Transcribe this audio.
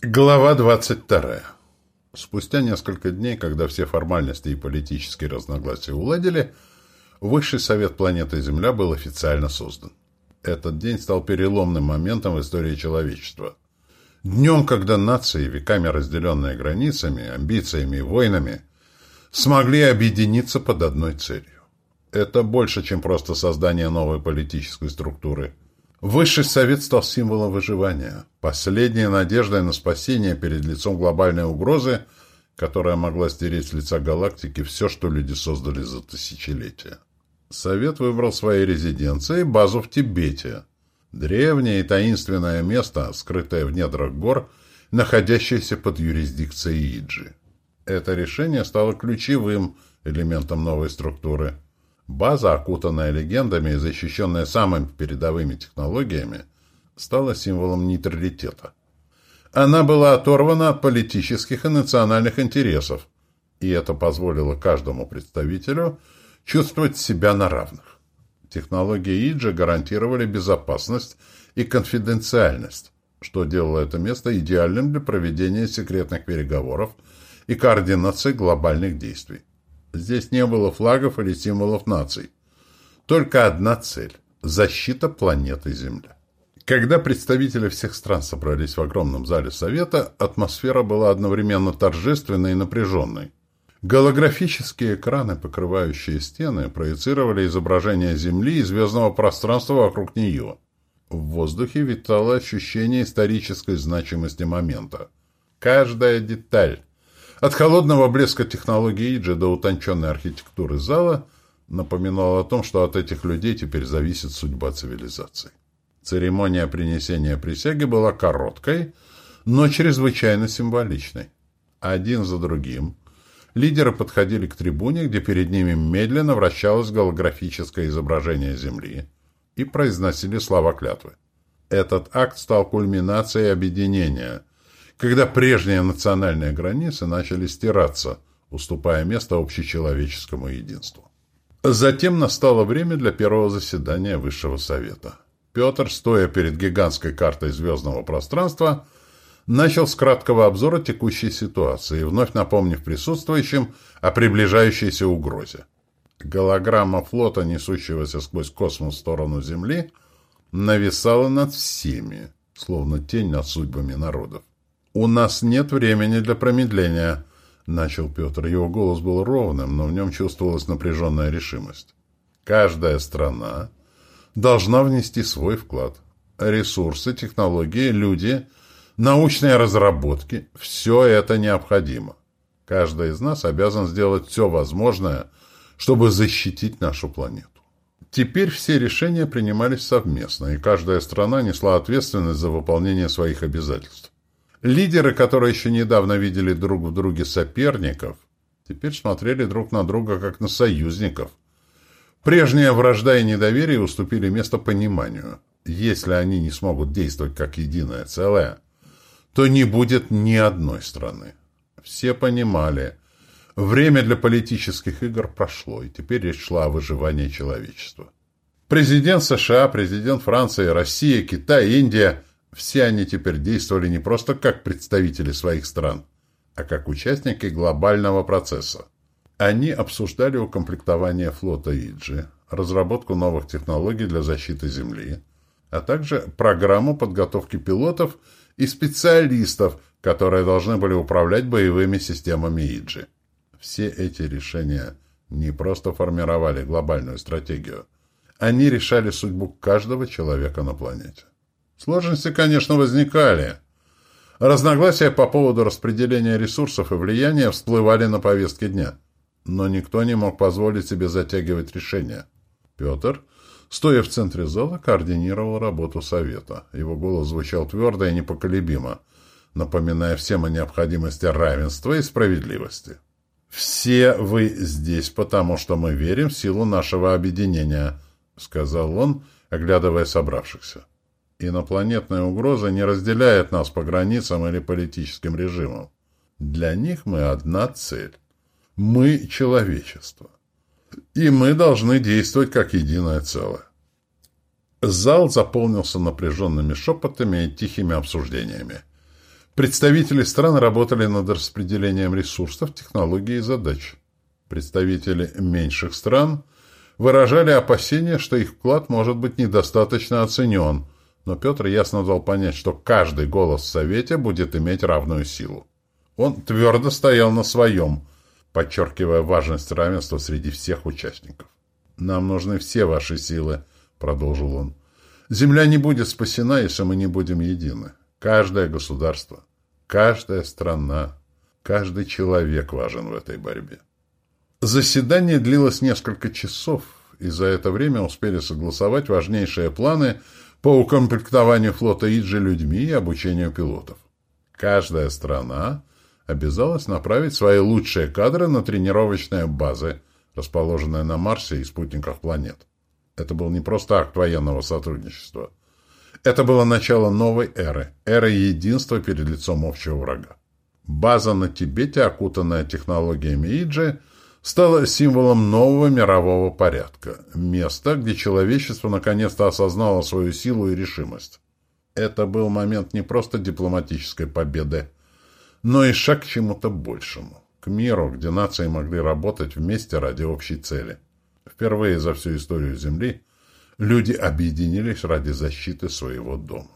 Глава 22. Спустя несколько дней, когда все формальности и политические разногласия уладили, Высший Совет планеты Земля был официально создан. Этот день стал переломным моментом в истории человечества. Днем, когда нации, веками разделенные границами, амбициями и войнами, смогли объединиться под одной целью. Это больше, чем просто создание новой политической структуры. Высший Совет стал символом выживания, последней надеждой на спасение перед лицом глобальной угрозы, которая могла стереть с лица галактики все, что люди создали за тысячелетия. Совет выбрал своей резиденцией базу в Тибете, древнее и таинственное место, скрытое в недрах гор, находящееся под юрисдикцией Иджи. Это решение стало ключевым элементом новой структуры. База, окутанная легендами и защищенная самыми передовыми технологиями, стала символом нейтралитета. Она была оторвана от политических и национальных интересов, и это позволило каждому представителю чувствовать себя на равных. Технологии Иджи гарантировали безопасность и конфиденциальность, что делало это место идеальным для проведения секретных переговоров и координации глобальных действий. Здесь не было флагов или символов наций. Только одна цель – защита планеты Земля. Когда представители всех стран собрались в огромном зале Совета, атмосфера была одновременно торжественной и напряженной. Голографические экраны, покрывающие стены, проецировали изображение Земли и звездного пространства вокруг нее. В воздухе витало ощущение исторической значимости момента. Каждая деталь, от холодного блеска технологий Иджи до утонченной архитектуры зала, напоминала о том, что от этих людей теперь зависит судьба цивилизации. Церемония принесения присяги была короткой, но чрезвычайно символичной. Один за другим лидеры подходили к трибуне, где перед ними медленно вращалось голографическое изображение Земли, и произносили слова клятвы. Этот акт стал кульминацией объединения, когда прежние национальные границы начали стираться, уступая место общечеловеческому единству. Затем настало время для первого заседания Высшего Совета. Петр, стоя перед гигантской картой звездного пространства, начал с краткого обзора текущей ситуации, вновь напомнив присутствующим о приближающейся угрозе. Голограмма флота, несущегося сквозь космос в сторону Земли, нависала над всеми, словно тень над судьбами народов. «У нас нет времени для промедления», — начал Петр. Его голос был ровным, но в нем чувствовалась напряженная решимость. «Каждая страна должна внести свой вклад. Ресурсы, технологии, люди, научные разработки — все это необходимо. Каждый из нас обязан сделать все возможное, чтобы защитить нашу планету». Теперь все решения принимались совместно, и каждая страна несла ответственность за выполнение своих обязательств. Лидеры, которые еще недавно видели друг в друге соперников, теперь смотрели друг на друга как на союзников. Прежняя вражда и недоверие уступили место пониманию. Если они не смогут действовать как единое целое, то не будет ни одной страны. Все понимали, время для политических игр прошло, и теперь речь шла о выживании человечества. Президент США, президент Франции, Россия, Китай, Индия – все они теперь действовали не просто как представители своих стран, а как участники глобального процесса. Они обсуждали укомплектование флота Иджи, разработку новых технологий для защиты Земли, а также программу подготовки пилотов и специалистов, которые должны были управлять боевыми системами Иджи. Все эти решения не просто формировали глобальную стратегию, они решали судьбу каждого человека на планете. Сложности, конечно, возникали. Разногласия по поводу распределения ресурсов и влияния всплывали на повестке дня. Но никто не мог позволить себе затягивать решения. Петр, стоя в центре зала, координировал работу Совета. Его голос звучал твердо и непоколебимо, напоминая всем о необходимости равенства и справедливости. «Все вы здесь, потому что мы верим в силу нашего объединения», — сказал он, оглядывая собравшихся. «Инопланетная угроза не разделяет нас по границам или политическим режимам. Для них мы одна цель. Мы — человечество. И мы должны действовать как единое целое». Зал заполнился напряженными шепотами и тихими обсуждениями. Представители стран работали над распределением ресурсов, технологий и задач. Представители меньших стран выражали опасения, что их вклад может быть недостаточно оценен, но Петр ясно дал понять, что каждый голос в Совете будет иметь равную силу. Он твердо стоял на своем, подчеркивая важность равенства среди всех участников. «Нам нужны все ваши силы», — продолжил он. «Земля не будет спасена, если мы не будем едины. Каждое государство, каждая страна, каждый человек важен в этой борьбе». Заседание длилось несколько часов, и за это время успели согласовать важнейшие планы по укомплектованию флота Иджи людьми и обучению пилотов. Каждая страна обязалась направить свои лучшие кадры на тренировочные базы, расположенные на Марсе и спутниках планет. Это был не просто акт военного сотрудничества. Это было начало новой эры единства перед лицом общего врага. База на Тибете, окутанная технологиями Иджи, стала символом нового мирового порядка. Место, где человечество наконец-то осознало свою силу и решимость. Это был момент не просто дипломатической победы, но и шаг к чему-то большему. К миру, где нации могли работать вместе ради общей цели. Впервые за всю историю Земли люди объединились ради защиты своего дома.